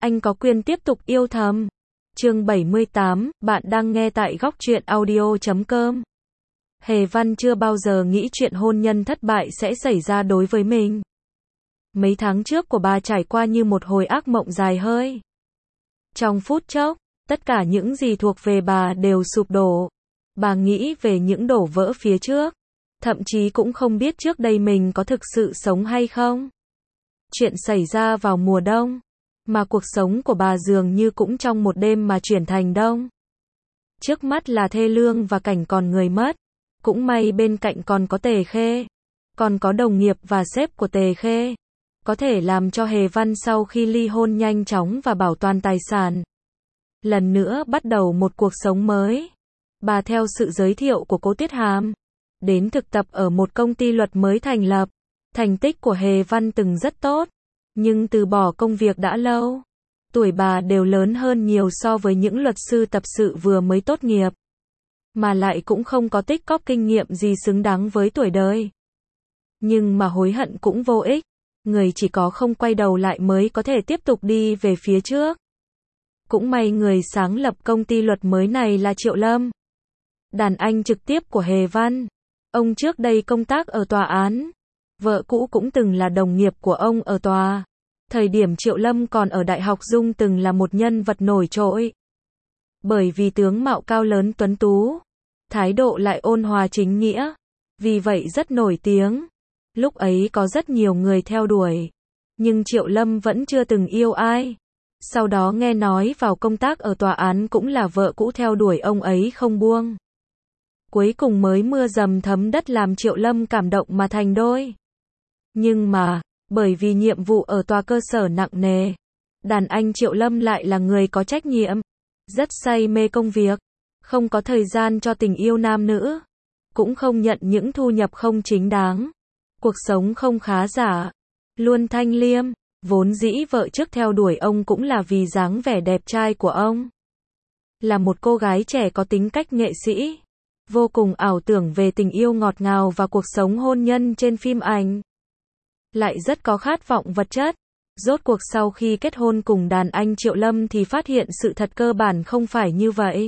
anh có quyền tiếp tục yêu thầm. Chương 78, bạn đang nghe tại góc truyện audio.com. Hề Văn chưa bao giờ nghĩ chuyện hôn nhân thất bại sẽ xảy ra đối với mình. Mấy tháng trước của bà trải qua như một hồi ác mộng dài hơi. Trong phút chốc, tất cả những gì thuộc về bà đều sụp đổ. Bà nghĩ về những đổ vỡ phía trước. Thậm chí cũng không biết trước đây mình có thực sự sống hay không. Chuyện xảy ra vào mùa đông. Mà cuộc sống của bà dường như cũng trong một đêm mà chuyển thành đông. Trước mắt là thê lương và cảnh còn người mất. Cũng may bên cạnh còn có Tề Khê. Còn có đồng nghiệp và sếp của Tề Khê. Có thể làm cho Hề Văn sau khi ly hôn nhanh chóng và bảo toàn tài sản. Lần nữa bắt đầu một cuộc sống mới. Bà theo sự giới thiệu của Cố Tuyết Hàm. Đến thực tập ở một công ty luật mới thành lập. Thành tích của Hề Văn từng rất tốt. Nhưng từ bỏ công việc đã lâu. Tuổi bà đều lớn hơn nhiều so với những luật sư tập sự vừa mới tốt nghiệp. Mà lại cũng không có tích cóp kinh nghiệm gì xứng đáng với tuổi đời. Nhưng mà hối hận cũng vô ích. Người chỉ có không quay đầu lại mới có thể tiếp tục đi về phía trước. Cũng may người sáng lập công ty luật mới này là Triệu Lâm. Đàn anh trực tiếp của Hề Văn. Ông trước đây công tác ở tòa án. Vợ cũ cũng từng là đồng nghiệp của ông ở tòa. Thời điểm Triệu Lâm còn ở Đại học Dung từng là một nhân vật nổi trội. Bởi vì tướng mạo cao lớn tuấn tú. Thái độ lại ôn hòa chính nghĩa. Vì vậy rất nổi tiếng. Lúc ấy có rất nhiều người theo đuổi. Nhưng Triệu Lâm vẫn chưa từng yêu ai. Sau đó nghe nói vào công tác ở tòa án cũng là vợ cũ theo đuổi ông ấy không buông. Cuối cùng mới mưa dầm thấm đất làm Triệu Lâm cảm động mà thành đôi. Nhưng mà, bởi vì nhiệm vụ ở tòa cơ sở nặng nề, đàn anh Triệu Lâm lại là người có trách nhiệm, rất say mê công việc, không có thời gian cho tình yêu nam nữ, cũng không nhận những thu nhập không chính đáng, cuộc sống không khá giả, luôn thanh liêm, vốn dĩ vợ trước theo đuổi ông cũng là vì dáng vẻ đẹp trai của ông. Là một cô gái trẻ có tính cách nghệ sĩ, vô cùng ảo tưởng về tình yêu ngọt ngào và cuộc sống hôn nhân trên phim ảnh. Lại rất có khát vọng vật chất. Rốt cuộc sau khi kết hôn cùng đàn anh Triệu Lâm thì phát hiện sự thật cơ bản không phải như vậy.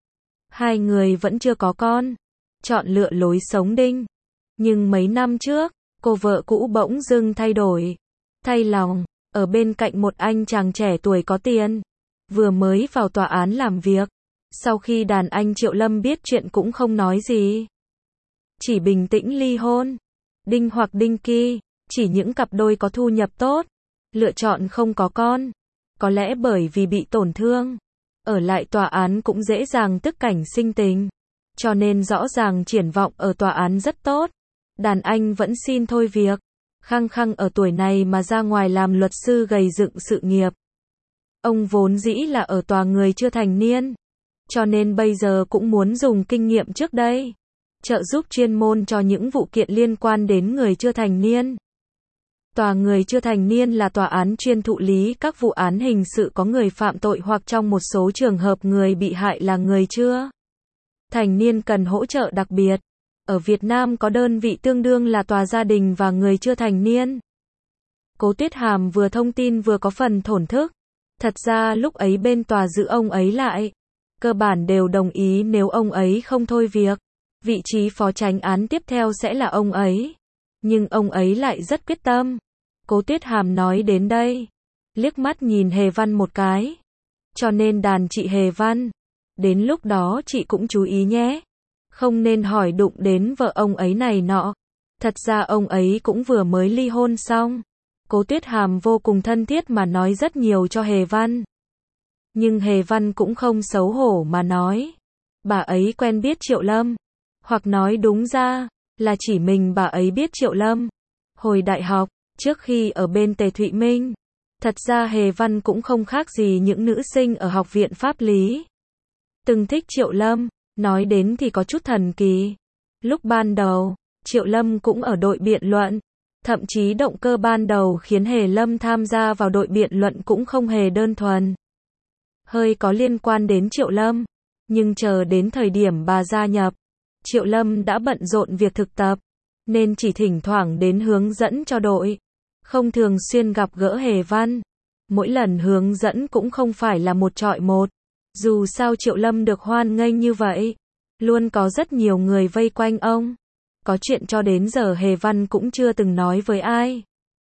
Hai người vẫn chưa có con. Chọn lựa lối sống đinh. Nhưng mấy năm trước, cô vợ cũ bỗng dưng thay đổi. Thay lòng, ở bên cạnh một anh chàng trẻ tuổi có tiền. Vừa mới vào tòa án làm việc. Sau khi đàn anh Triệu Lâm biết chuyện cũng không nói gì. Chỉ bình tĩnh ly hôn. Đinh hoặc đinh ki. Chỉ những cặp đôi có thu nhập tốt, lựa chọn không có con. Có lẽ bởi vì bị tổn thương, ở lại tòa án cũng dễ dàng tức cảnh sinh tình. Cho nên rõ ràng triển vọng ở tòa án rất tốt. Đàn anh vẫn xin thôi việc. Khăng khăng ở tuổi này mà ra ngoài làm luật sư gầy dựng sự nghiệp. Ông vốn dĩ là ở tòa người chưa thành niên. Cho nên bây giờ cũng muốn dùng kinh nghiệm trước đây. Trợ giúp chuyên môn cho những vụ kiện liên quan đến người chưa thành niên. Tòa người chưa thành niên là tòa án chuyên thụ lý các vụ án hình sự có người phạm tội hoặc trong một số trường hợp người bị hại là người chưa thành niên cần hỗ trợ đặc biệt. Ở Việt Nam có đơn vị tương đương là tòa gia đình và người chưa thành niên. Cố Tuyết Hàm vừa thông tin vừa có phần thổn thức. Thật ra lúc ấy bên tòa giữ ông ấy lại. Cơ bản đều đồng ý nếu ông ấy không thôi việc. Vị trí phó chánh án tiếp theo sẽ là ông ấy. Nhưng ông ấy lại rất quyết tâm. Cố Tuyết Hàm nói đến đây. Liếc mắt nhìn Hề Văn một cái. Cho nên đàn chị Hề Văn. Đến lúc đó chị cũng chú ý nhé. Không nên hỏi đụng đến vợ ông ấy này nọ. Thật ra ông ấy cũng vừa mới ly hôn xong. Cố Tuyết Hàm vô cùng thân thiết mà nói rất nhiều cho Hề Văn. Nhưng Hề Văn cũng không xấu hổ mà nói. Bà ấy quen biết Triệu Lâm. Hoặc nói đúng ra là chỉ mình bà ấy biết Triệu Lâm. Hồi đại học, trước khi ở bên Tề Thụy Minh, thật ra Hề Văn cũng không khác gì những nữ sinh ở học viện pháp lý. Từng thích Triệu Lâm, nói đến thì có chút thần kỳ. Lúc ban đầu, Triệu Lâm cũng ở đội biện luận. Thậm chí động cơ ban đầu khiến Hề Lâm tham gia vào đội biện luận cũng không hề đơn thuần. Hơi có liên quan đến Triệu Lâm. Nhưng chờ đến thời điểm bà gia nhập, Triệu Lâm đã bận rộn việc thực tập, nên chỉ thỉnh thoảng đến hướng dẫn cho đội, không thường xuyên gặp gỡ Hề Văn. Mỗi lần hướng dẫn cũng không phải là một chọi một. Dù sao Triệu Lâm được hoan nghênh như vậy, luôn có rất nhiều người vây quanh ông. Có chuyện cho đến giờ Hề Văn cũng chưa từng nói với ai.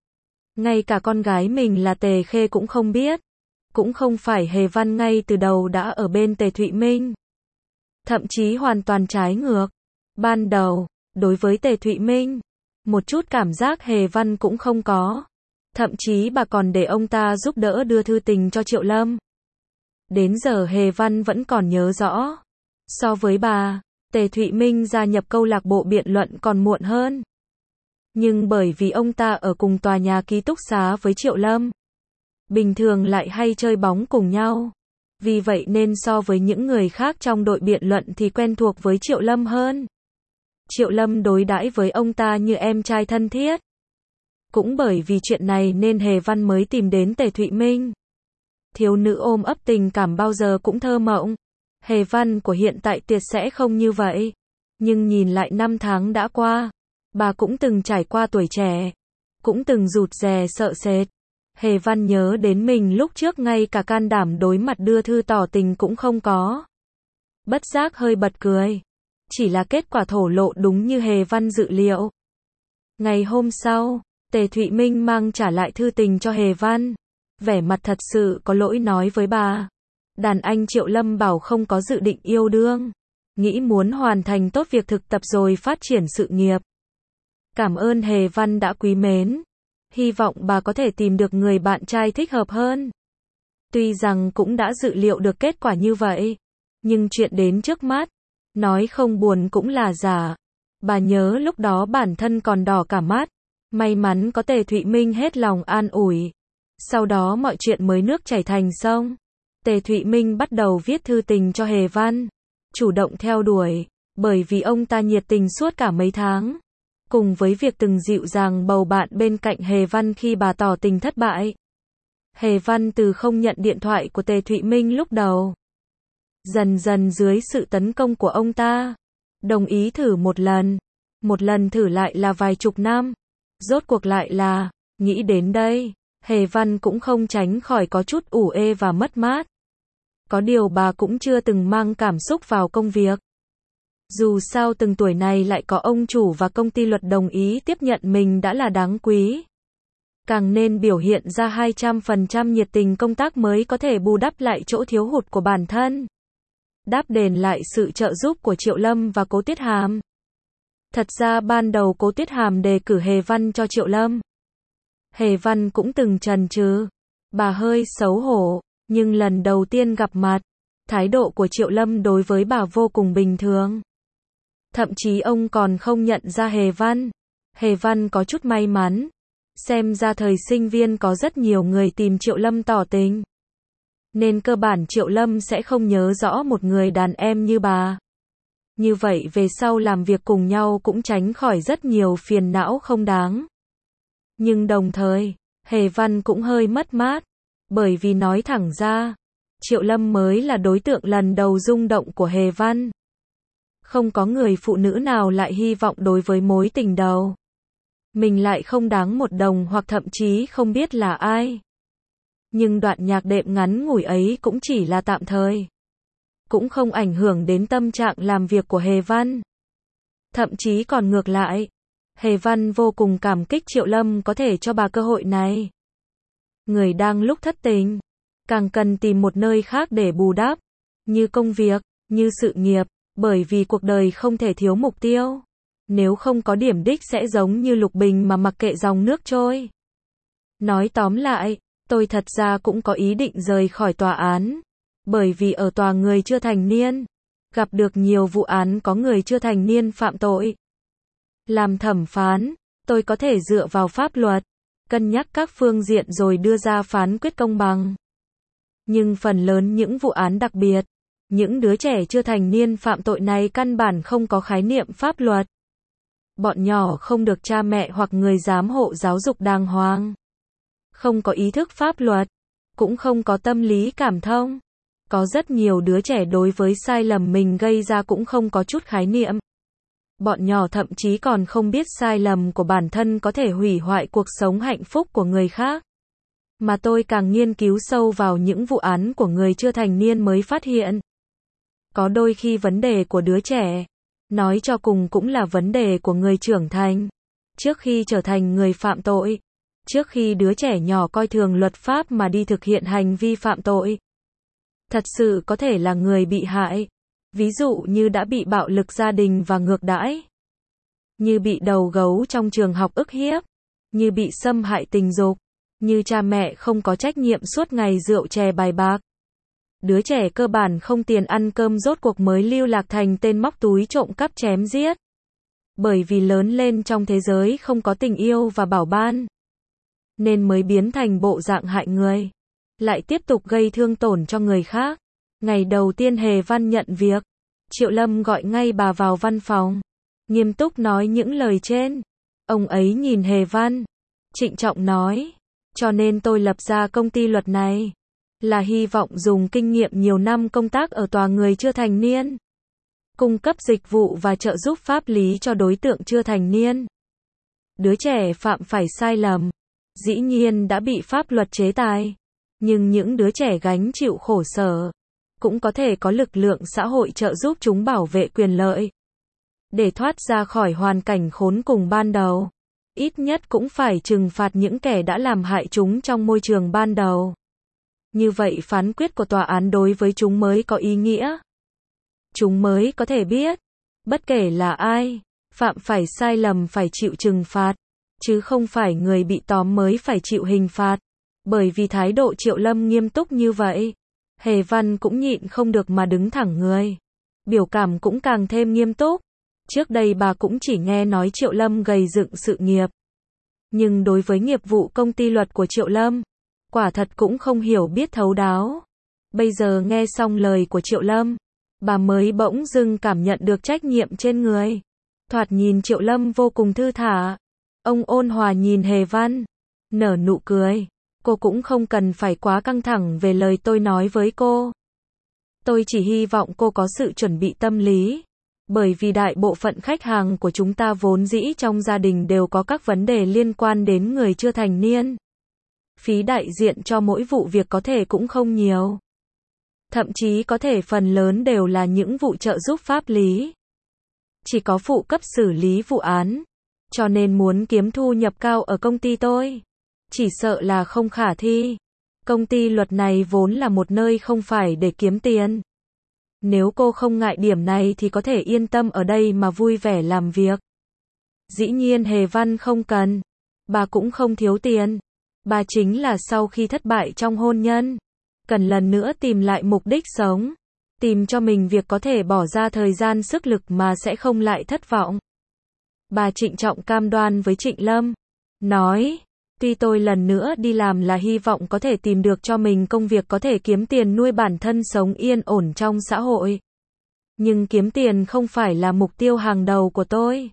Ngay cả con gái mình là Tề Khê cũng không biết. Cũng không phải Hề Văn ngay từ đầu đã ở bên Tề Thụy Minh. Thậm chí hoàn toàn trái ngược. Ban đầu, đối với Tề Thụy Minh, một chút cảm giác Hề Văn cũng không có. Thậm chí bà còn để ông ta giúp đỡ đưa thư tình cho Triệu Lâm. Đến giờ Hề Văn vẫn còn nhớ rõ. So với bà, Tề Thụy Minh gia nhập câu lạc bộ biện luận còn muộn hơn. Nhưng bởi vì ông ta ở cùng tòa nhà ký túc xá với Triệu Lâm, bình thường lại hay chơi bóng cùng nhau. Vì vậy nên so với những người khác trong đội biện luận thì quen thuộc với Triệu Lâm hơn. Triệu Lâm đối đãi với ông ta như em trai thân thiết. Cũng bởi vì chuyện này nên Hề Văn mới tìm đến Tề Thụy Minh. Thiếu nữ ôm ấp tình cảm bao giờ cũng thơ mộng. Hề Văn của hiện tại tuyệt sẽ không như vậy. Nhưng nhìn lại năm tháng đã qua, bà cũng từng trải qua tuổi trẻ, cũng từng rụt rè sợ sệt. Hề Văn nhớ đến mình lúc trước ngay cả can đảm đối mặt đưa thư tỏ tình cũng không có. Bất giác hơi bật cười. Chỉ là kết quả thổ lộ đúng như Hề Văn dự liệu. Ngày hôm sau, Tề Thụy Minh mang trả lại thư tình cho Hề Văn. Vẻ mặt thật sự có lỗi nói với bà. Đàn anh Triệu Lâm bảo không có dự định yêu đương. Nghĩ muốn hoàn thành tốt việc thực tập rồi phát triển sự nghiệp. Cảm ơn Hề Văn đã quý mến. Hy vọng bà có thể tìm được người bạn trai thích hợp hơn. Tuy rằng cũng đã dự liệu được kết quả như vậy. Nhưng chuyện đến trước mắt, nói không buồn cũng là giả. Bà nhớ lúc đó bản thân còn đỏ cả mắt. May mắn có Tề Thụy Minh hết lòng an ủi. Sau đó mọi chuyện mới nước chảy thành sông. Tề Thụy Minh bắt đầu viết thư tình cho Hề Văn. Chủ động theo đuổi. Bởi vì ông ta nhiệt tình suốt cả mấy tháng. Cùng với việc từng dịu dàng bầu bạn bên cạnh Hề Văn khi bà tỏ tình thất bại. Hề Văn từ không nhận điện thoại của Tề Thụy Minh lúc đầu. Dần dần dưới sự tấn công của ông ta. Đồng ý thử một lần. Một lần thử lại là vài chục năm. Rốt cuộc lại là, nghĩ đến đây, Hề Văn cũng không tránh khỏi có chút ủ ê và mất mát. Có điều bà cũng chưa từng mang cảm xúc vào công việc. Dù sao từng tuổi này lại có ông chủ và công ty luật đồng ý tiếp nhận mình đã là đáng quý. Càng nên biểu hiện ra 200% nhiệt tình công tác mới có thể bù đắp lại chỗ thiếu hụt của bản thân. Đáp đền lại sự trợ giúp của Triệu Lâm và Cố Tuyết Hàm. Thật ra ban đầu Cố Tuyết Hàm đề cử Hề Văn cho Triệu Lâm. Hề Văn cũng từng chần chừ. Bà hơi xấu hổ, nhưng lần đầu tiên gặp mặt, thái độ của Triệu Lâm đối với bà vô cùng bình thường. Thậm chí ông còn không nhận ra Hề Văn. Hề Văn có chút may mắn. Xem ra thời sinh viên có rất nhiều người tìm Triệu Lâm tỏ tình. Nên cơ bản Triệu Lâm sẽ không nhớ rõ một người đàn em như bà. Như vậy về sau làm việc cùng nhau cũng tránh khỏi rất nhiều phiền não không đáng. Nhưng đồng thời, Hề Văn cũng hơi mất mát. Bởi vì nói thẳng ra, Triệu Lâm mới là đối tượng lần đầu rung động của Hề Văn. Không có người phụ nữ nào lại hy vọng đối với mối tình đầu. Mình lại không đáng một đồng hoặc thậm chí không biết là ai. Nhưng đoạn nhạc đệm ngắn ngủi ấy cũng chỉ là tạm thời. Cũng không ảnh hưởng đến tâm trạng làm việc của Hề Văn. Thậm chí còn ngược lại. Hề Văn vô cùng cảm kích Triệu Lâm có thể cho bà cơ hội này. Người đang lúc thất tình, càng cần tìm một nơi khác để bù đắp. Như công việc, như sự nghiệp. Bởi vì cuộc đời không thể thiếu mục tiêu. Nếu không có điểm đích sẽ giống như lục bình mà mặc kệ dòng nước trôi. Nói tóm lại, tôi thật ra cũng có ý định rời khỏi tòa án. Bởi vì ở tòa người chưa thành niên, gặp được nhiều vụ án có người chưa thành niên phạm tội. Làm thẩm phán, tôi có thể dựa vào pháp luật, cân nhắc các phương diện rồi đưa ra phán quyết công bằng. Nhưng phần lớn những vụ án đặc biệt, những đứa trẻ chưa thành niên phạm tội này căn bản không có khái niệm pháp luật. Bọn nhỏ không được cha mẹ hoặc người giám hộ giáo dục đàng hoàng. Không có ý thức pháp luật, cũng không có tâm lý cảm thông. Có rất nhiều đứa trẻ đối với sai lầm mình gây ra cũng không có chút khái niệm. Bọn nhỏ thậm chí còn không biết sai lầm của bản thân có thể hủy hoại cuộc sống hạnh phúc của người khác. Mà tôi càng nghiên cứu sâu vào những vụ án của người chưa thành niên mới phát hiện. Có đôi khi vấn đề của đứa trẻ, nói cho cùng cũng là vấn đề của người trưởng thành. Trước khi trở thành người phạm tội, trước khi đứa trẻ nhỏ coi thường luật pháp mà đi thực hiện hành vi phạm tội, thật sự có thể là người bị hại. Ví dụ như đã bị bạo lực gia đình và ngược đãi, như bị đầu gấu trong trường học ức hiếp, như bị xâm hại tình dục, như cha mẹ không có trách nhiệm suốt ngày rượu chè bài bạc. Đứa trẻ cơ bản không tiền ăn cơm rốt cuộc mới lưu lạc thành tên móc túi trộm cắp chém giết. Bởi vì lớn lên trong thế giới không có tình yêu và bảo ban, nên mới biến thành bộ dạng hại người, lại tiếp tục gây thương tổn cho người khác. Ngày đầu tiên Hề Văn nhận việc, Triệu Lâm gọi ngay bà vào văn phòng, nghiêm túc nói những lời trên. Ông ấy nhìn Hề Văn, trịnh trọng nói, cho nên tôi lập ra công ty luật này, là hy vọng dùng kinh nghiệm nhiều năm công tác ở tòa người chưa thành niên, cung cấp dịch vụ và trợ giúp pháp lý cho đối tượng chưa thành niên. Đứa trẻ phạm phải sai lầm, dĩ nhiên đã bị pháp luật chế tài, nhưng những đứa trẻ gánh chịu khổ sở, cũng có thể có lực lượng xã hội trợ giúp chúng bảo vệ quyền lợi, để thoát ra khỏi hoàn cảnh khốn cùng ban đầu. Ít nhất cũng phải trừng phạt những kẻ đã làm hại chúng trong môi trường ban đầu. Như vậy phán quyết của tòa án đối với chúng mới có ý nghĩa. Chúng mới có thể biết, bất kể là ai, phạm phải sai lầm phải chịu trừng phạt, chứ không phải người bị tóm mới phải chịu hình phạt. Bởi vì thái độ Triệu Lâm nghiêm túc như vậy, Hề Văn cũng nhịn không được mà đứng thẳng người. Biểu cảm cũng càng thêm nghiêm túc. Trước đây bà cũng chỉ nghe nói Triệu Lâm gầy dựng sự nghiệp. Nhưng đối với nghiệp vụ công ty luật của Triệu Lâm, quả thật cũng không hiểu biết thấu đáo. Bây giờ nghe xong lời của Triệu Lâm, bà mới bỗng dưng cảm nhận được trách nhiệm trên người. Thoạt nhìn Triệu Lâm vô cùng thư thả. Ông ôn hòa nhìn Hề Văn, nở nụ cười. Cô cũng không cần phải quá căng thẳng về lời tôi nói với cô. Tôi chỉ hy vọng cô có sự chuẩn bị tâm lý. Bởi vì đại bộ phận khách hàng của chúng ta vốn dĩ trong gia đình đều có các vấn đề liên quan đến người chưa thành niên. Phí đại diện cho mỗi vụ việc có thể cũng không nhiều. Thậm chí có thể phần lớn đều là những vụ trợ giúp pháp lý. Chỉ có phụ cấp xử lý vụ án. Cho nên muốn kiếm thu nhập cao ở công ty tôi, chỉ sợ là không khả thi. Công ty luật này vốn là một nơi không phải để kiếm tiền. Nếu cô không ngại điểm này thì có thể yên tâm ở đây mà vui vẻ làm việc. Dĩ nhiên Hề Văn không cần. Bà cũng không thiếu tiền. Bà chính là sau khi thất bại trong hôn nhân, cần lần nữa tìm lại mục đích sống. Tìm cho mình việc có thể bỏ ra thời gian sức lực mà sẽ không lại thất vọng. Bà trịnh trọng cam đoan với Trịnh Lâm. Nói, tuy tôi lần nữa đi làm là hy vọng có thể tìm được cho mình công việc có thể kiếm tiền nuôi bản thân sống yên ổn trong xã hội. Nhưng kiếm tiền không phải là mục tiêu hàng đầu của tôi.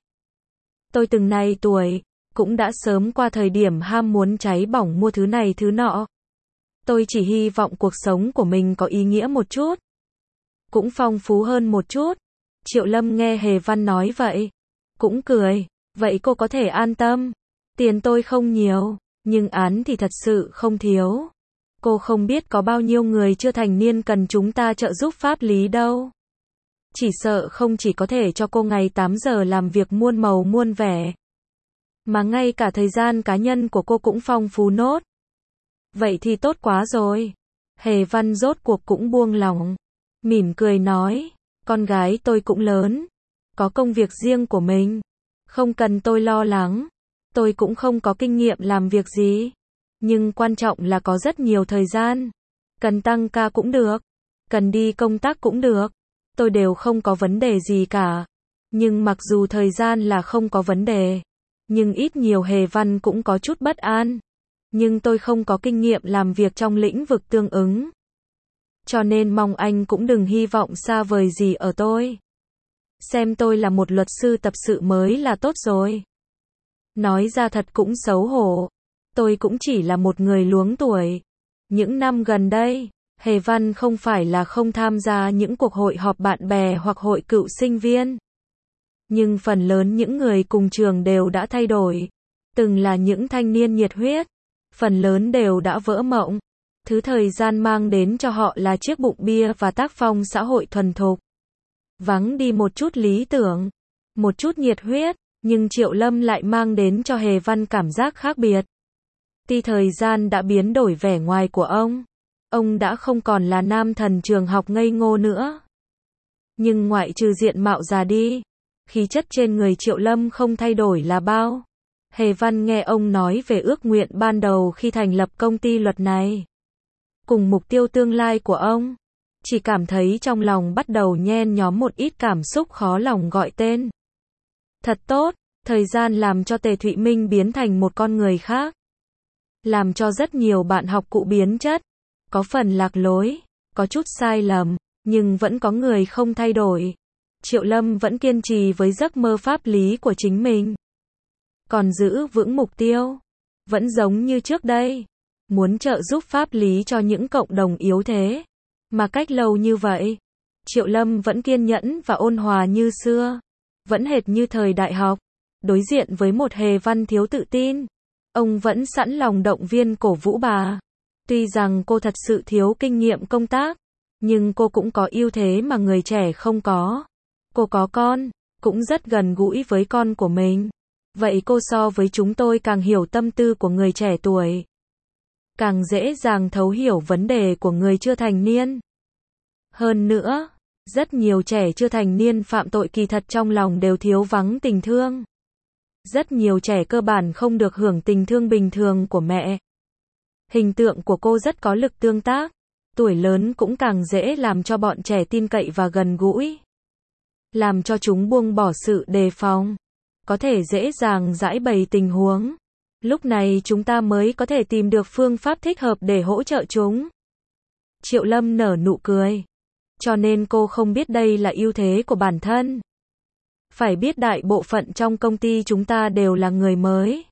Tôi từng này tuổi, cũng đã sớm qua thời điểm ham muốn cháy bỏng mua thứ này thứ nọ. Tôi chỉ hy vọng cuộc sống của mình có ý nghĩa một chút. Cũng phong phú hơn một chút. Triệu Lâm nghe Hề Văn nói vậy, cũng cười. Vậy cô có thể an tâm. Tiền tôi không nhiều, nhưng án thì thật sự không thiếu. Cô không biết có bao nhiêu người chưa thành niên cần chúng ta trợ giúp pháp lý đâu. Chỉ sợ không chỉ có thể cho cô ngày 8 giờ làm việc muôn màu muôn vẻ, mà ngay cả thời gian cá nhân của cô cũng phong phú nốt. Vậy thì tốt quá rồi. Hề Văn rốt cuộc cũng buông lỏng, mỉm cười nói, con gái tôi cũng lớn, có công việc riêng của mình, không cần tôi lo lắng. Tôi cũng không có kinh nghiệm làm việc gì, nhưng quan trọng là có rất nhiều thời gian. Cần tăng ca cũng được, cần đi công tác cũng được, tôi đều không có vấn đề gì cả. Nhưng mặc dù thời gian là không có vấn đề, nhưng ít nhiều Hề Văn cũng có chút bất an. Nhưng tôi không có kinh nghiệm làm việc trong lĩnh vực tương ứng. Cho nên mong anh cũng đừng hy vọng xa vời gì ở tôi. Xem tôi là một luật sư tập sự mới là tốt rồi. Nói ra thật cũng xấu hổ. Tôi cũng chỉ là một người luống tuổi. Những năm gần đây, Hề Văn không phải là không tham gia những cuộc hội họp bạn bè hoặc hội cựu sinh viên. Nhưng phần lớn những người cùng trường đều đã thay đổi. Từng là những thanh niên nhiệt huyết, phần lớn đều đã vỡ mộng. Thứ thời gian mang đến cho họ là chiếc bụng bia và tác phong xã hội thuần thục. Vắng đi một chút lý tưởng, một chút nhiệt huyết, nhưng Triệu Lâm lại mang đến cho Hề Văn cảm giác khác biệt. Tuy thời gian đã biến đổi vẻ ngoài của ông đã không còn là nam thần trường học ngây ngô nữa. Nhưng ngoại trừ diện mạo già đi, khí chất trên người Triệu Lâm không thay đổi là bao. Hề Văn nghe ông nói về ước nguyện ban đầu khi thành lập công ty luật này, cùng mục tiêu tương lai của ông, chỉ cảm thấy trong lòng bắt đầu nhen nhóm một ít cảm xúc khó lòng gọi tên. Thật tốt, thời gian làm cho Tề Thụy Minh biến thành một con người khác. Làm cho rất nhiều bạn học cũ biến chất, có phần lạc lối, có chút sai lầm, nhưng vẫn có người không thay đổi. Triệu Lâm vẫn kiên trì với giấc mơ pháp lý của chính mình. Còn giữ vững mục tiêu, vẫn giống như trước đây, muốn trợ giúp pháp lý cho những cộng đồng yếu thế. Mà cách lâu như vậy, Triệu Lâm vẫn kiên nhẫn và ôn hòa như xưa, vẫn hệt như thời đại học. Đối diện với một Hề Văn thiếu tự tin, ông vẫn sẵn lòng động viên cổ vũ bà. Tuy rằng cô thật sự thiếu kinh nghiệm công tác, nhưng cô cũng có ưu thế mà người trẻ không có. Cô có con, cũng rất gần gũi với con của mình. Vậy cô so với chúng tôi càng hiểu tâm tư của người trẻ tuổi, càng dễ dàng thấu hiểu vấn đề của người chưa thành niên. Hơn nữa, rất nhiều trẻ chưa thành niên phạm tội kỳ thật trong lòng đều thiếu vắng tình thương. Rất nhiều trẻ cơ bản không được hưởng tình thương bình thường của mẹ. Hình tượng của cô rất có lực tương tác, tuổi lớn cũng càng dễ làm cho bọn trẻ tin cậy và gần gũi, làm cho chúng buông bỏ sự đề phòng, có thể dễ dàng giải bày tình huống. Lúc này chúng ta mới có thể tìm được phương pháp thích hợp để hỗ trợ chúng. Triệu Lâm nở nụ cười. Cho nên cô không biết đây là ưu thế của bản thân. Phải biết đại bộ phận trong công ty chúng ta đều là người mới.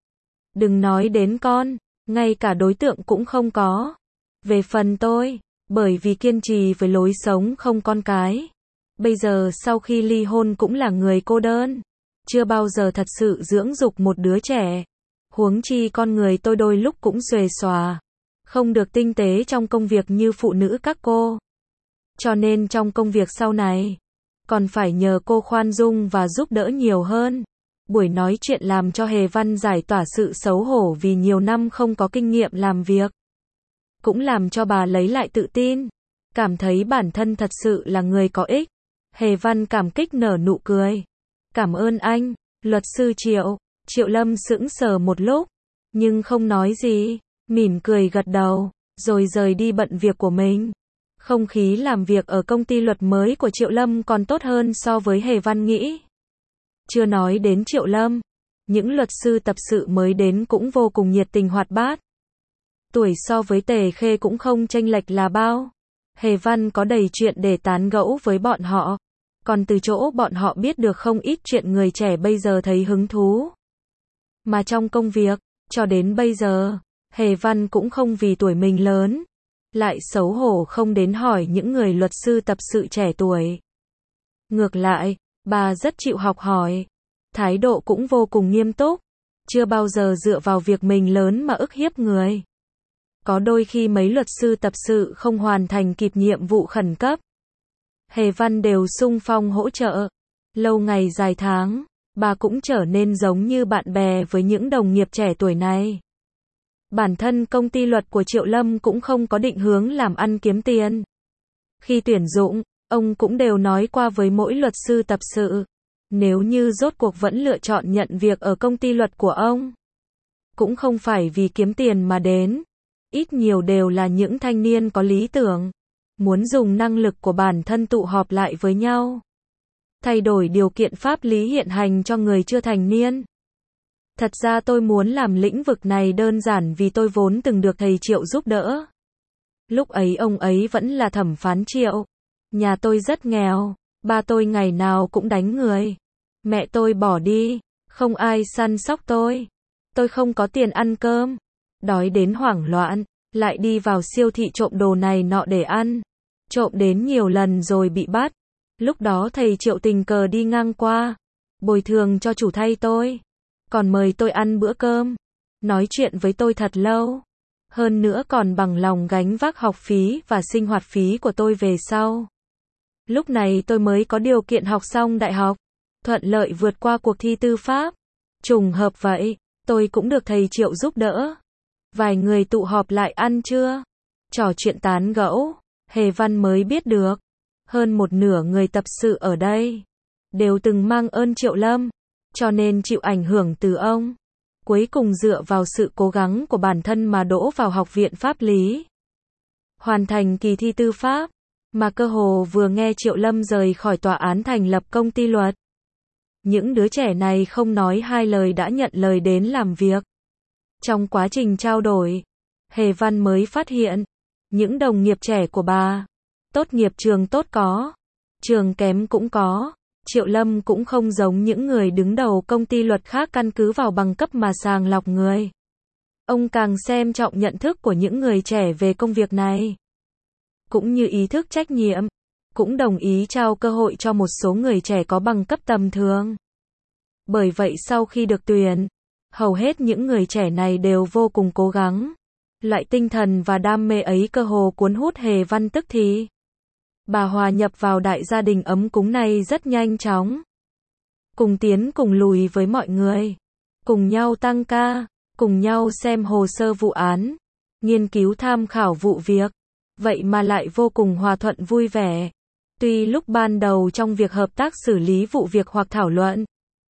Đừng nói đến con, ngay cả đối tượng cũng không có. Về phần tôi, bởi vì kiên trì với lối sống không con cái, bây giờ sau khi ly hôn cũng là người cô đơn, chưa bao giờ thật sự dưỡng dục một đứa trẻ. Huống chi con người tôi đôi lúc cũng xuề xòa, không được tinh tế trong công việc như phụ nữ các cô. Cho nên trong công việc sau này, còn phải nhờ cô khoan dung và giúp đỡ nhiều hơn. Buổi nói chuyện làm cho Hề Văn giải tỏa sự xấu hổ vì nhiều năm không có kinh nghiệm làm việc. Cũng làm cho bà lấy lại tự tin, cảm thấy bản thân thật sự là người có ích. Hề Văn cảm kích nở nụ cười. Cảm ơn anh, luật sư Triệu. Triệu Lâm sững sờ một lúc, nhưng không nói gì, mỉm cười gật đầu, rồi rời đi bận việc của mình. Không khí làm việc ở công ty luật mới của Triệu Lâm còn tốt hơn so với Hề Văn nghĩ. Chưa nói đến Triệu Lâm, những luật sư tập sự mới đến cũng vô cùng nhiệt tình hoạt bát. Tuổi so với Tề Khê cũng không chênh lệch là bao. Hề Văn có đầy chuyện để tán gẫu với bọn họ, còn từ chỗ bọn họ biết được không ít chuyện người trẻ bây giờ thấy hứng thú. Mà trong công việc, cho đến bây giờ, Hề Văn cũng không vì tuổi mình lớn, lại xấu hổ không đến hỏi những người luật sư tập sự trẻ tuổi. Ngược lại, bà rất chịu học hỏi, thái độ cũng vô cùng nghiêm túc, chưa bao giờ dựa vào việc mình lớn mà ức hiếp người. Có đôi khi mấy luật sư tập sự không hoàn thành kịp nhiệm vụ khẩn cấp, Hề Văn đều xung phong hỗ trợ. Lâu ngày dài tháng, bà cũng trở nên giống như bạn bè với những đồng nghiệp trẻ tuổi này. Bản thân công ty luật của Triệu Lâm cũng không có định hướng làm ăn kiếm tiền. Khi tuyển dụng, ông cũng đều nói qua với mỗi luật sư tập sự, nếu như rốt cuộc vẫn lựa chọn nhận việc ở công ty luật của ông, cũng không phải vì kiếm tiền mà đến, ít nhiều đều là những thanh niên có lý tưởng, muốn dùng năng lực của bản thân tụ họp lại với nhau, thay đổi điều kiện pháp lý hiện hành cho người chưa thành niên. Thật ra tôi muốn làm lĩnh vực này đơn giản vì tôi vốn từng được thầy Triệu giúp đỡ. Lúc ấy ông ấy vẫn là thẩm phán Triệu. Nhà tôi rất nghèo, ba tôi ngày nào cũng đánh người. Mẹ tôi bỏ đi, không ai săn sóc tôi. Tôi không có tiền ăn cơm, đói đến hoảng loạn, lại đi vào siêu thị trộm đồ này nọ để ăn. Trộm đến nhiều lần rồi bị bắt. Lúc đó thầy Triệu tình cờ đi ngang qua, bồi thường cho chủ thay tôi, còn mời tôi ăn bữa cơm. nói chuyện với tôi thật lâu. Hơn nữa còn bằng lòng gánh vác học phí và sinh hoạt phí của tôi về sau. Lúc này tôi mới có điều kiện học xong đại học, thuận lợi vượt qua cuộc thi tư pháp. Trùng hợp vậy, tôi cũng được thầy Triệu giúp đỡ. Vài người tụ họp lại ăn trưa, trò chuyện tán gẫu, Hề Văn mới biết được, hơn một nửa người tập sự ở đây đều từng mang ơn Triệu Lâm, cho nên chịu ảnh hưởng từ ông. Cuối cùng dựa vào sự cố gắng của bản thân mà đỗ vào Học viện Pháp lý. Hoàn thành kỳ thi tư pháp, mà cơ hồ vừa nghe Triệu Lâm rời khỏi tòa án thành lập công ty luật. Những đứa trẻ này không nói hai lời đã nhận lời đến làm việc. Trong quá trình trao đổi, Hề Văn mới phát hiện, những đồng nghiệp trẻ của bà, tốt nghiệp trường tốt có, trường kém cũng có. Triệu Lâm cũng không giống những người đứng đầu công ty luật khác căn cứ vào bằng cấp mà sàng lọc người. Ông càng xem trọng nhận thức của những người trẻ về công việc này, cũng như ý thức trách nhiệm, cũng đồng ý trao cơ hội cho một số người trẻ có bằng cấp tầm thường. Bởi vậy sau khi được tuyển, hầu hết những người trẻ này đều vô cùng cố gắng. Loại tinh thần và đam mê ấy cơ hồ cuốn hút Hề Văn tức thì. Bà hòa nhập vào đại gia đình ấm cúng này rất nhanh chóng. Cùng tiến cùng lùi với mọi người. Cùng nhau tăng ca, cùng nhau xem hồ sơ vụ án, nghiên cứu tham khảo vụ việc. Vậy mà lại vô cùng hòa thuận vui vẻ. Tuy lúc ban đầu trong việc hợp tác xử lý vụ việc hoặc thảo luận,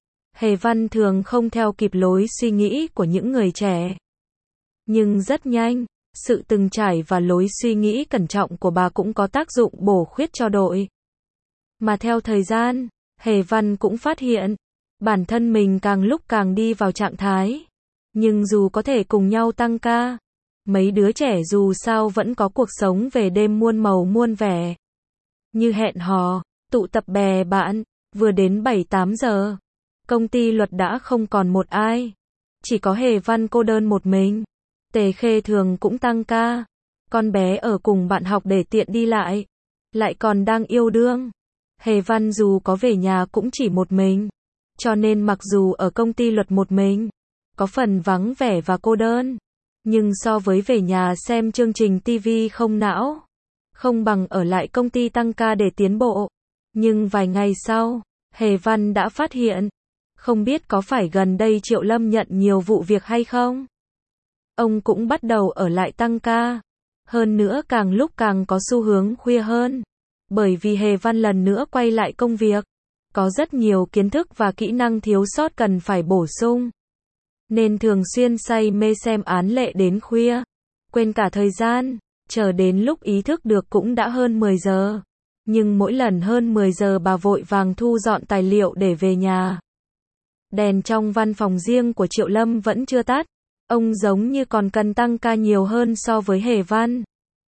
Hề Văn thường không theo kịp lối suy nghĩ của những người trẻ. Nhưng rất nhanh, sự từng trải và lối suy nghĩ cẩn trọng của bà cũng có tác dụng bổ khuyết cho đội. Mà theo thời gian, Hề Văn cũng phát hiện, bản thân mình càng lúc càng đi vào trạng thái. Nhưng dù có thể cùng nhau tăng ca, mấy đứa trẻ dù sao vẫn có cuộc sống về đêm muôn màu muôn vẻ. Như hẹn hò, tụ tập bè bạn, vừa đến 7-8 giờ. Công ty luật đã không còn một ai. Chỉ có Hề Văn cô đơn một mình. Tề Khê thường cũng tăng ca. Con bé ở cùng bạn học để tiện đi lại. Lại còn đang yêu đương. Hề Văn dù có về nhà cũng chỉ một mình. Cho nên mặc dù ở công ty luật một mình, có phần vắng vẻ và cô đơn. Nhưng so với về nhà xem chương trình TV không não, không bằng ở lại công ty tăng ca để tiến bộ. Nhưng vài ngày sau, Hề Văn đã phát hiện, không biết có phải gần đây Triệu Lâm nhận nhiều vụ việc hay không? Ông cũng bắt đầu ở lại tăng ca. Hơn nữa càng lúc càng có xu hướng khuya hơn. Bởi vì Hề Văn lần nữa quay lại công việc. Có rất nhiều kiến thức và kỹ năng thiếu sót cần phải bổ sung. Nên thường xuyên say mê xem án lệ đến khuya. Quên cả thời gian. Chờ đến lúc ý thức được cũng đã hơn 10 giờ. Nhưng mỗi lần hơn 10 giờ bà vội vàng thu dọn tài liệu để về nhà. Đèn trong văn phòng riêng của Triệu Lâm vẫn chưa tắt. Ông giống như còn cần tăng ca nhiều hơn so với Hề Văn.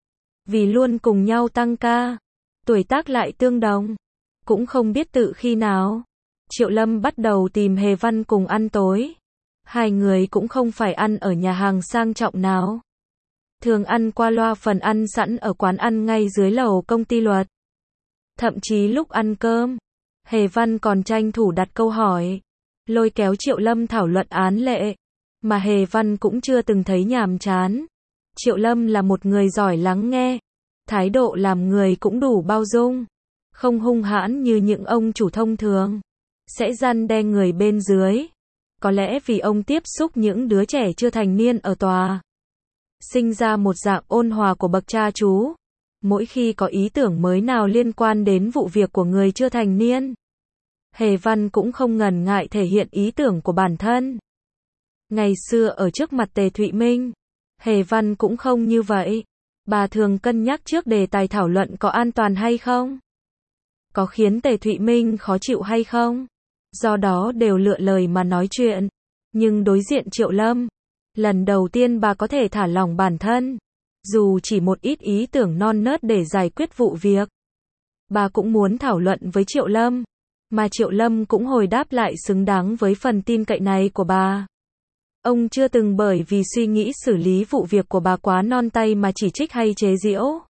Vì luôn cùng nhau tăng ca, tuổi tác lại tương đồng. Cũng không biết tự khi nào, Triệu Lâm bắt đầu tìm Hề Văn cùng ăn tối. Hai người cũng không phải ăn ở nhà hàng sang trọng nào. Thường ăn qua loa phần ăn sẵn ở quán ăn ngay dưới lầu công ty luật. Thậm chí lúc ăn cơm, Hề Văn còn tranh thủ đặt câu hỏi, lôi kéo Triệu Lâm thảo luận án lệ. Mà Hề Văn cũng chưa từng thấy nhàm chán. Triệu Lâm là một người giỏi lắng nghe. Thái độ làm người cũng đủ bao dung. Không hung hãn như những ông chủ thông thường. Sẽ răn đe người bên dưới. Có lẽ vì ông tiếp xúc những đứa trẻ chưa thành niên ở tòa. Sinh ra một dạng ôn hòa của bậc cha chú. Mỗi khi có ý tưởng mới nào liên quan đến vụ việc của người chưa thành niên, Hề Văn cũng không ngần ngại thể hiện ý tưởng của bản thân. Ngày xưa ở trước mặt Tề Thụy Minh, Hề Văn cũng không như vậy. Bà thường cân nhắc trước đề tài thảo luận có an toàn hay không, có khiến Tề Thụy Minh khó chịu hay không. Do đó đều lựa lời mà nói chuyện. Nhưng đối diện Triệu Lâm, lần đầu tiên bà có thể thả lỏng bản thân. Dù chỉ một ít ý tưởng non nớt để giải quyết vụ việc, bà cũng muốn thảo luận với Triệu Lâm. Mà Triệu Lâm cũng hồi đáp lại xứng đáng với phần tin cậy này của bà. Ông chưa từng bởi vì suy nghĩ xử lý vụ việc của bà quá non tay mà chỉ trích hay chế giễu.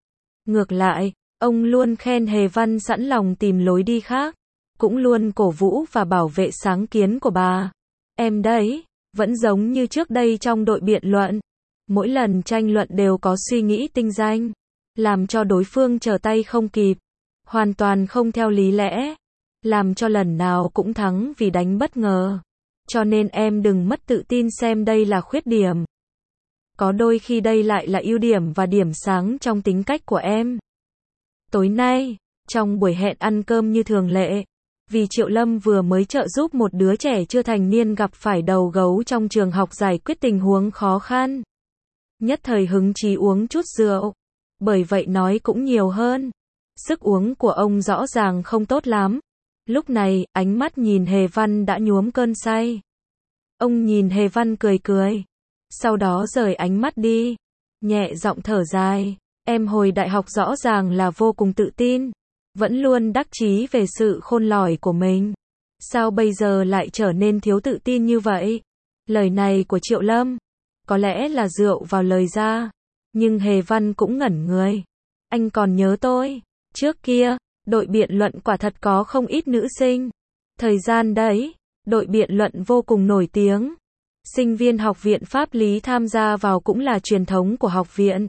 Ngược lại, ông luôn khen Hề Văn sẵn lòng tìm lối đi khác. Cũng luôn cổ vũ và bảo vệ sáng kiến của bà. Em đấy, Vẫn giống như trước đây trong đội biện luận. Mỗi lần tranh luận đều có suy nghĩ tinh danh, làm cho đối phương trở tay không kịp, hoàn toàn không theo lý lẽ, làm cho lần nào cũng thắng vì đánh bất ngờ. Cho nên em đừng mất tự tin xem đây là khuyết điểm. Có đôi khi đây lại là ưu điểm và điểm sáng trong tính cách của em. Tối nay, trong buổi hẹn ăn cơm như thường lệ, vì Triệu Lâm vừa mới trợ giúp một đứa trẻ chưa thành niên gặp phải đầu gấu trong trường học giải quyết tình huống khó khăn. Nhất thời hứng chí uống chút rượu, bởi vậy nói cũng nhiều hơn. Sức uống của ông rõ ràng không tốt lắm. Lúc này, ánh mắt nhìn Hề Văn đã nhuốm cơn say. Ông nhìn Hề Văn cười cười, sau đó rời ánh mắt đi, nhẹ giọng thở dài. Em hồi đại học rõ ràng là vô cùng tự tin, vẫn luôn đắc chí về sự khôn lỏi của mình. Sao bây giờ lại trở nên thiếu tự tin như vậy? Lời này của Triệu Lâm, có lẽ là rượu vào lời ra, nhưng Hề Văn cũng ngẩn người. Anh còn nhớ tôi, trước kia, đội biện luận quả thật có không ít nữ sinh. Thời gian đấy, đội biện luận vô cùng nổi tiếng. Sinh viên học viện pháp lý tham gia vào cũng là truyền thống của học viện.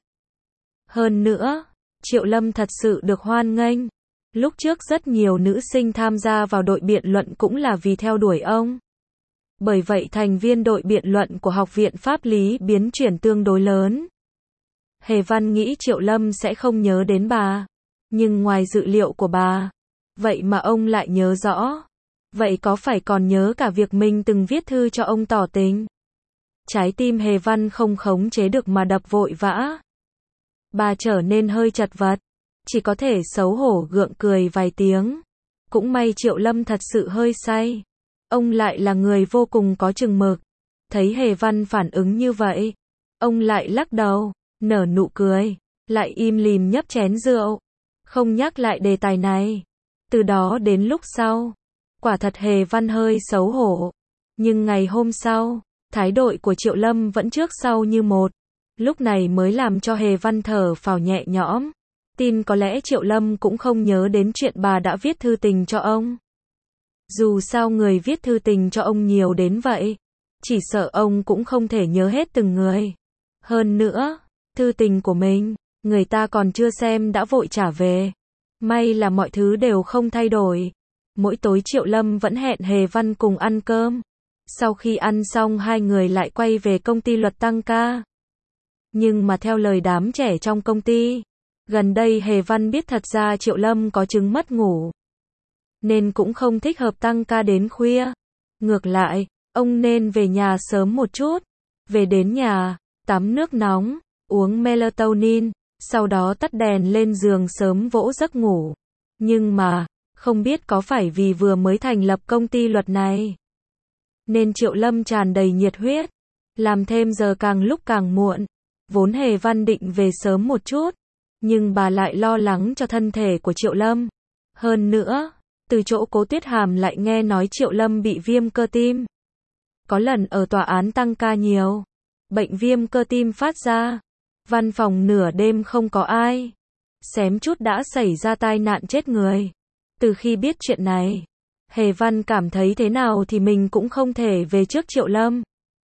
Hơn nữa, Triệu Lâm thật sự được hoan nghênh. Lúc trước rất nhiều nữ sinh tham gia vào đội biện luận cũng là vì theo đuổi ông. Bởi vậy thành viên đội biện luận của học viện pháp lý biến chuyển tương đối lớn. Hề Văn nghĩ Triệu Lâm sẽ không nhớ đến bà. Nhưng ngoài dự liệu của bà, vậy mà ông lại nhớ rõ. Vậy có phải còn nhớ cả việc mình từng viết thư cho ông tỏ tình? Trái tim Hề Văn không khống chế được mà đập vội vã. Bà trở nên hơi chật vật, chỉ có thể xấu hổ gượng cười vài tiếng. Cũng may Triệu Lâm thật sự hơi say. Ông lại là người vô cùng có chừng mực. Thấy Hề Văn phản ứng như vậy, ông lại lắc đầu, nở nụ cười, lại im lìm nhấp chén rượu, không nhắc lại đề tài này. Từ đó đến lúc sau, quả thật Hề Văn hơi xấu hổ. Nhưng ngày hôm sau, thái độ của Triệu Lâm vẫn trước sau như một. Lúc này mới làm cho Hề Văn thở phào nhẹ nhõm. Tin có lẽ Triệu Lâm cũng không nhớ đến chuyện bà đã viết thư tình cho ông. Dù sao người viết thư tình cho ông nhiều đến vậy, chỉ sợ ông cũng không thể nhớ hết từng người. Hơn nữa, thư tình của mình, người ta còn chưa xem đã vội trả về. May là mọi thứ đều không thay đổi. Mỗi tối Triệu Lâm vẫn hẹn Hề Văn cùng ăn cơm. Sau khi ăn xong hai người lại quay về công ty luật tăng ca. Nhưng mà theo lời đám trẻ trong công ty, gần đây Hề Văn biết thật ra Triệu Lâm có chứng mất ngủ, nên cũng không thích hợp tăng ca đến khuya. Ngược lại, ông nên về nhà sớm một chút. Về đến nhà, tắm nước nóng, uống melatonin, sau đó tắt đèn lên giường sớm vỗ giấc ngủ. Nhưng mà, không biết có phải vì vừa mới thành lập công ty luật này, nên Triệu Lâm tràn đầy nhiệt huyết, làm thêm giờ càng lúc càng muộn. Vốn Hề Văn định về sớm một chút, nhưng bà lại lo lắng cho thân thể của Triệu Lâm. Hơn nữa, từ chỗ Cố Tuyết Hàm lại nghe nói Triệu Lâm bị viêm cơ tim. Có lần ở tòa án tăng ca nhiều, bệnh viêm cơ tim phát ra, văn phòng nửa đêm không có ai, xém chút đã xảy ra tai nạn chết người. Từ khi biết chuyện này, Hề Văn cảm thấy thế nào thì mình cũng không thể về trước Triệu Lâm.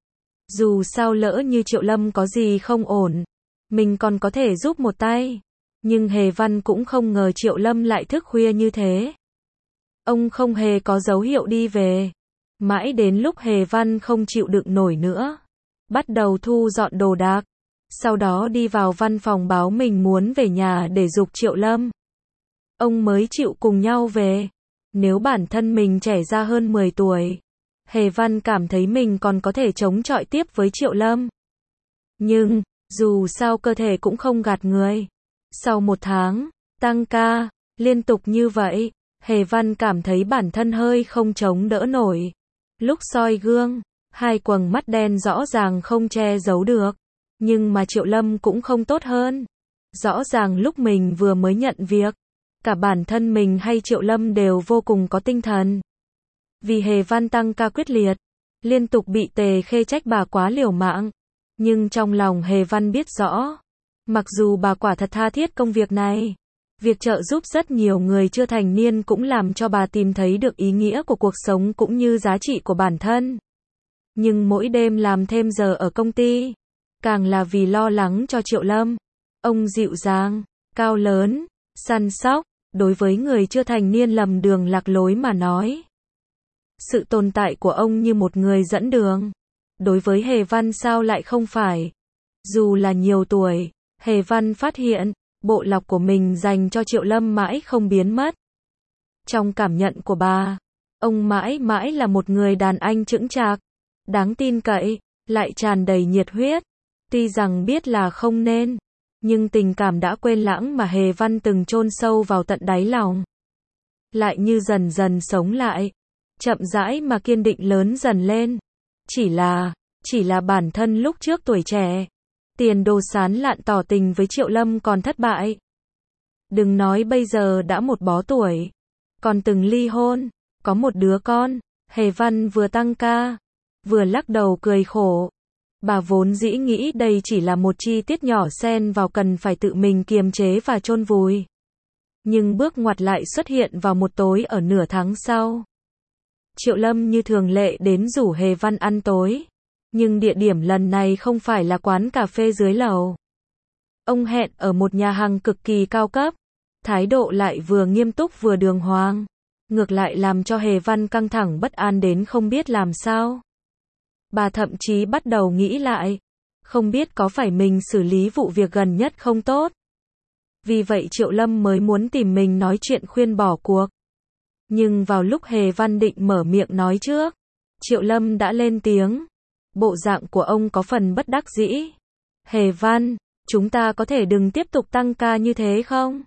Dù sao lỡ như Triệu Lâm có gì không ổn, mình còn có thể giúp một tay. Nhưng Hề Văn cũng không ngờ Triệu Lâm lại thức khuya như thế. Ông không hề có dấu hiệu đi về. Mãi đến lúc Hề Văn không chịu đựng nổi nữa, bắt đầu thu dọn đồ đạc. Sau đó đi vào văn phòng báo mình muốn về nhà để giục Triệu Lâm. Ông mới chịu cùng nhau về. Nếu bản thân mình trẻ ra hơn 10 tuổi, Hề Văn cảm thấy mình còn có thể chống chọi tiếp với Triệu Lâm. Nhưng, dù sao cơ thể cũng không gạt người. Sau một tháng, tăng ca, liên tục như vậy, Hề Văn cảm thấy bản thân hơi không chống đỡ nổi. Lúc soi gương, hai quầng mắt đen rõ ràng không che giấu được. Nhưng mà Triệu Lâm cũng không tốt hơn. Rõ ràng lúc mình vừa mới nhận việc, cả bản thân mình hay Triệu Lâm đều vô cùng có tinh thần. Vì Hề Văn tăng ca quyết liệt, liên tục bị Tề Khê trách bà quá liều mạng. Nhưng trong lòng Hề Văn biết rõ, mặc dù bà quả thật tha thiết công việc này, việc trợ giúp rất nhiều người chưa thành niên cũng làm cho bà tìm thấy được ý nghĩa của cuộc sống cũng như giá trị của bản thân. Nhưng mỗi đêm làm thêm giờ ở công ty, càng là vì lo lắng cho Triệu Lâm. Ông dịu dàng, cao lớn, săn sóc, đối với người chưa thành niên lầm đường lạc lối mà nói. Sự tồn tại của ông như một người dẫn đường. Đối với Hề Văn sao lại không phải? Dù là nhiều tuổi, Hề Văn phát hiện, bộ lọc của mình dành cho Triệu Lâm mãi không biến mất. Trong cảm nhận của bà, ông mãi mãi là một người đàn anh chững chạc, đáng tin cậy, lại tràn đầy nhiệt huyết. Tuy rằng biết là không nên, nhưng tình cảm đã quên lãng mà Hề Văn từng chôn sâu vào tận đáy lòng, lại như dần dần sống lại, chậm rãi mà kiên định lớn dần lên. Chỉ là bản thân lúc trước tuổi trẻ, Tiền Đồ sán lạn tỏ tình với Triệu Lâm còn thất bại. Đừng nói bây giờ đã một bó tuổi, còn từng ly hôn, có một đứa con. Hề Văn vừa tăng ca, vừa lắc đầu cười khổ. Bà vốn dĩ nghĩ đây chỉ là một chi tiết nhỏ xen vào cần phải tự mình kiềm chế và chôn vùi. Nhưng bước ngoặt lại xuất hiện vào một tối ở nửa tháng sau. Triệu Lâm như thường lệ đến rủ Hề Văn ăn tối. Nhưng địa điểm lần này không phải là quán cà phê dưới lầu. Ông hẹn ở một nhà hàng cực kỳ cao cấp. Thái độ lại vừa nghiêm túc vừa đường hoàng. Ngược lại làm cho Hề Văn căng thẳng bất an đến không biết làm sao. Bà thậm chí bắt đầu nghĩ lại. Không biết có phải mình xử lý vụ việc gần nhất không tốt. Vì vậy Triệu Lâm mới muốn tìm mình nói chuyện khuyên bỏ cuộc. Nhưng vào lúc Hề Văn định mở miệng nói trước, Triệu Lâm đã lên tiếng. Bộ dạng của ông có phần bất đắc dĩ. Hề Văn, chúng ta có thể đừng tiếp tục tăng ca như thế không?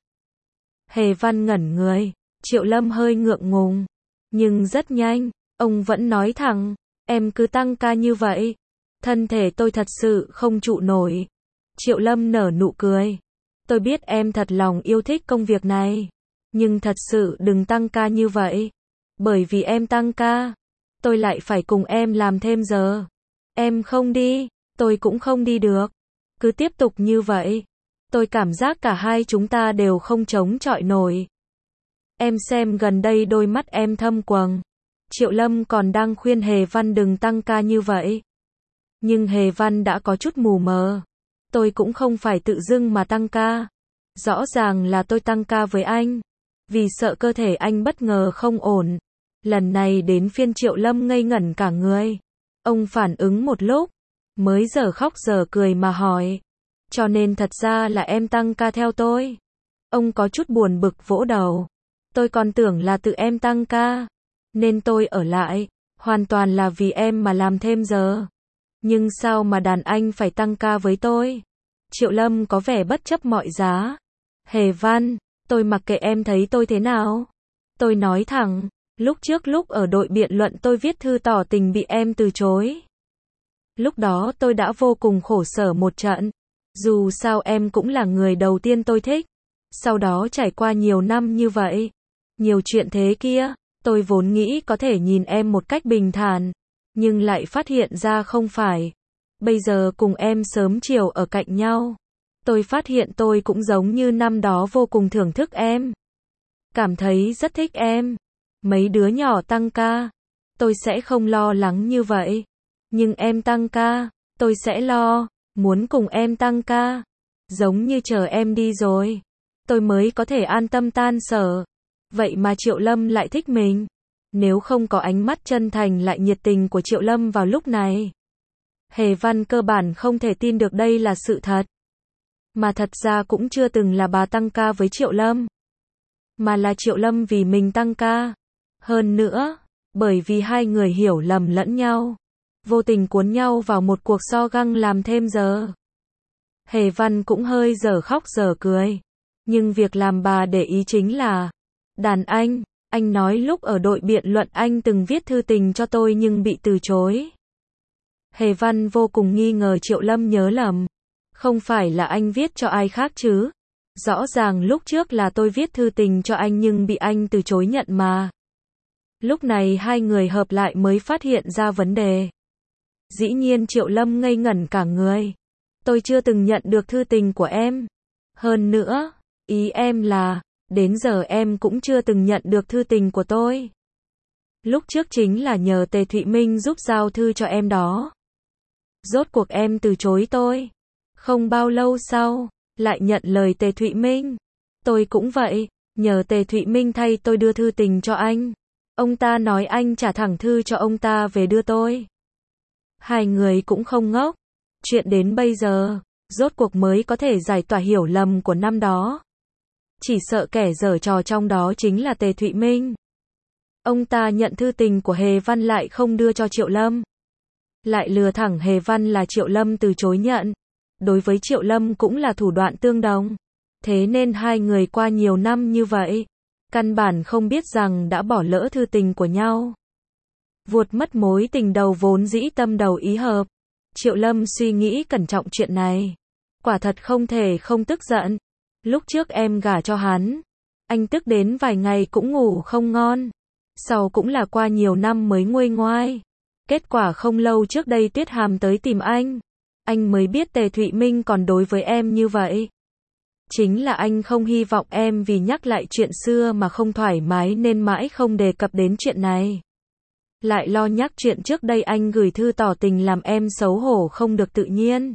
Hề Văn ngẩn người, Triệu Lâm hơi ngượng ngùng. Nhưng rất nhanh, ông vẫn nói thẳng, em cứ tăng ca như vậy. Thân thể tôi thật sự không trụ nổi. Triệu Lâm nở nụ cười. Tôi biết em thật lòng yêu thích công việc này. Nhưng thật sự đừng tăng ca như vậy. Bởi vì em tăng ca, tôi lại phải cùng em làm thêm giờ. Em không đi, tôi cũng không đi được. Cứ tiếp tục như vậy, tôi cảm giác cả hai chúng ta đều không chống chọi nổi. Em xem gần đây đôi mắt em thâm quầng. Triệu Lâm còn đang khuyên Hề Văn đừng tăng ca như vậy. Nhưng Hề Văn đã có chút mù mờ. Tôi cũng không phải tự dưng mà tăng ca. Rõ ràng là tôi tăng ca với anh. Vì sợ cơ thể anh bất ngờ không ổn. Lần này đến phiên Triệu Lâm ngây ngẩn cả người. Ông phản ứng một lúc, mới giờ khóc giờ cười mà hỏi. Cho nên thật ra là em tăng ca theo tôi. Ông có chút buồn bực vỗ đầu. Tôi còn tưởng là tự em tăng ca. Nên tôi ở lại, hoàn toàn là vì em mà làm thêm giờ. Nhưng sao mà đàn anh phải tăng ca với tôi? Triệu Lâm có vẻ bất chấp mọi giá. Hề Văn, tôi mặc kệ em thấy tôi thế nào. Tôi nói thẳng. Lúc trước lúc ở đội biện luận tôi viết thư tỏ tình bị em từ chối. Lúc đó tôi đã vô cùng khổ sở một trận. Dù sao em cũng là người đầu tiên tôi thích. Sau đó trải qua nhiều năm như vậy. Nhiều chuyện thế kia. Tôi vốn nghĩ có thể nhìn em một cách bình thản. Nhưng lại phát hiện ra không phải. Bây giờ cùng em sớm chiều ở cạnh nhau. Tôi phát hiện tôi cũng giống như năm đó vô cùng thưởng thức em. Cảm thấy rất thích em. Mấy đứa nhỏ tăng ca, tôi sẽ không lo lắng như vậy. Nhưng em tăng ca, tôi sẽ lo, muốn cùng em tăng ca. Giống như chờ em đi rồi, tôi mới có thể an tâm tan sở. Vậy mà Triệu Lâm lại thích mình. Nếu không có ánh mắt chân thành lại nhiệt tình của Triệu Lâm vào lúc này. Hề Văn cơ bản không thể tin được đây là sự thật. Mà thật ra cũng chưa từng là bà tăng ca với Triệu Lâm. Mà là Triệu Lâm vì mình tăng ca. Hơn nữa, bởi vì hai người hiểu lầm lẫn nhau, vô tình cuốn nhau vào một cuộc so găng làm thêm giờ. Hề Văn cũng hơi dở khóc dở cười. Nhưng việc làm bà để ý chính là, đàn anh nói lúc ở đội biện luận anh từng viết thư tình cho tôi nhưng bị từ chối. Hề Văn vô cùng nghi ngờ Triệu Lâm nhớ lầm. Không phải là anh viết cho ai khác chứ? Rõ ràng lúc trước là tôi viết thư tình cho anh nhưng bị anh từ chối nhận mà. Lúc này hai người hợp lại mới phát hiện ra vấn đề. Dĩ nhiên Triệu Lâm ngây ngẩn cả người. Tôi chưa từng nhận được thư tình của em. Hơn nữa, ý em là, đến giờ em cũng chưa từng nhận được thư tình của tôi. Lúc trước chính là nhờ Tề Thụy Minh giúp giao thư cho em đó. Rốt cuộc em từ chối tôi. Không bao lâu sau, lại nhận lời Tề Thụy Minh. Tôi cũng vậy, nhờ Tề Thụy Minh thay tôi đưa thư tình cho anh. Ông ta nói anh trả thẳng thư cho ông ta về đưa tôi. Hai người cũng không ngốc. Chuyện đến bây giờ, rốt cuộc mới có thể giải tỏa hiểu lầm của năm đó. Chỉ sợ kẻ giở trò trong đó chính là Tề Thụy Minh. Ông ta nhận thư tình của Hề Văn lại không đưa cho Triệu Lâm. Lại lừa thẳng Hề Văn là Triệu Lâm từ chối nhận. Đối với Triệu Lâm cũng là thủ đoạn tương đồng. Thế nên hai người qua nhiều năm như vậy, căn bản không biết rằng đã bỏ lỡ thư tình của nhau. Vuột mất mối tình đầu vốn dĩ tâm đầu ý hợp. Triệu Lâm suy nghĩ cẩn trọng chuyện này. Quả thật không thể không tức giận. Lúc trước em gả cho hắn, anh tức đến vài ngày cũng ngủ không ngon. Sau cũng là qua nhiều năm mới nguôi ngoai. Kết quả không lâu trước đây Tuyết Hàm tới tìm anh mới biết Tề Thụy Minh còn đối với em như vậy. Chính là anh không hy vọng em vì nhắc lại chuyện xưa mà không thoải mái nên mãi không đề cập đến chuyện này. Lại lo nhắc chuyện trước đây anh gửi thư tỏ tình làm em xấu hổ không được tự nhiên.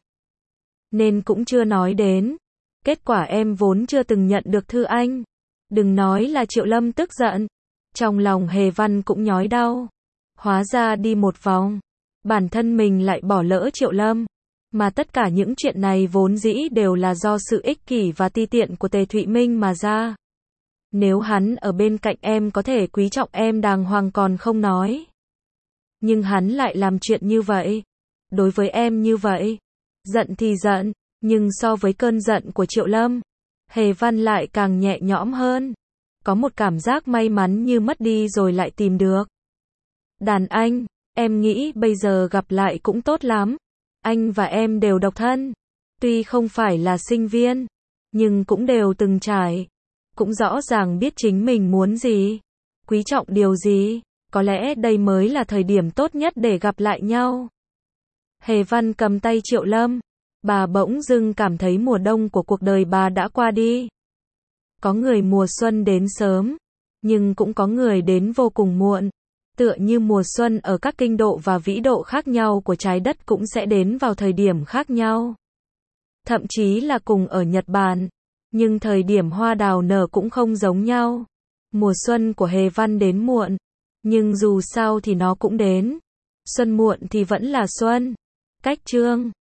Nên cũng chưa nói đến. Kết quả em vốn chưa từng nhận được thư anh. Đừng nói là Triệu Lâm tức giận. Trong lòng Hề Văn cũng nhói đau. Hóa ra đi một vòng, bản thân mình lại bỏ lỡ Triệu Lâm. Mà tất cả những chuyện này vốn dĩ đều là do sự ích kỷ và ti tiện của Tề Thụy Minh mà ra. Nếu hắn ở bên cạnh em có thể quý trọng em đàng hoàng còn không nói. Nhưng hắn lại làm chuyện như vậy. Đối với em như vậy. Giận thì giận, nhưng so với cơn giận của Triệu Lâm, Hề Văn lại càng nhẹ nhõm hơn. Có một cảm giác may mắn như mất đi rồi lại tìm được. Đàn anh, em nghĩ bây giờ gặp lại cũng tốt lắm. Anh và em đều độc thân. Tuy không phải là sinh viên, nhưng cũng đều từng trải. Cũng rõ ràng biết chính mình muốn gì, quý trọng điều gì. Có lẽ đây mới là thời điểm tốt nhất để gặp lại nhau. Hề Văn cầm tay Triệu Lâm. Bà bỗng dưng cảm thấy mùa đông của cuộc đời bà đã qua đi. Có người mùa xuân đến sớm, nhưng cũng có người đến vô cùng muộn. Tựa như mùa xuân ở các kinh độ và vĩ độ khác nhau của trái đất cũng sẽ đến vào thời điểm khác nhau. Thậm chí là cùng ở Nhật Bản, nhưng thời điểm hoa đào nở cũng không giống nhau. Mùa xuân của Hề Văn đến muộn, nhưng dù sao thì nó cũng đến. Xuân muộn thì vẫn là xuân. Cách chương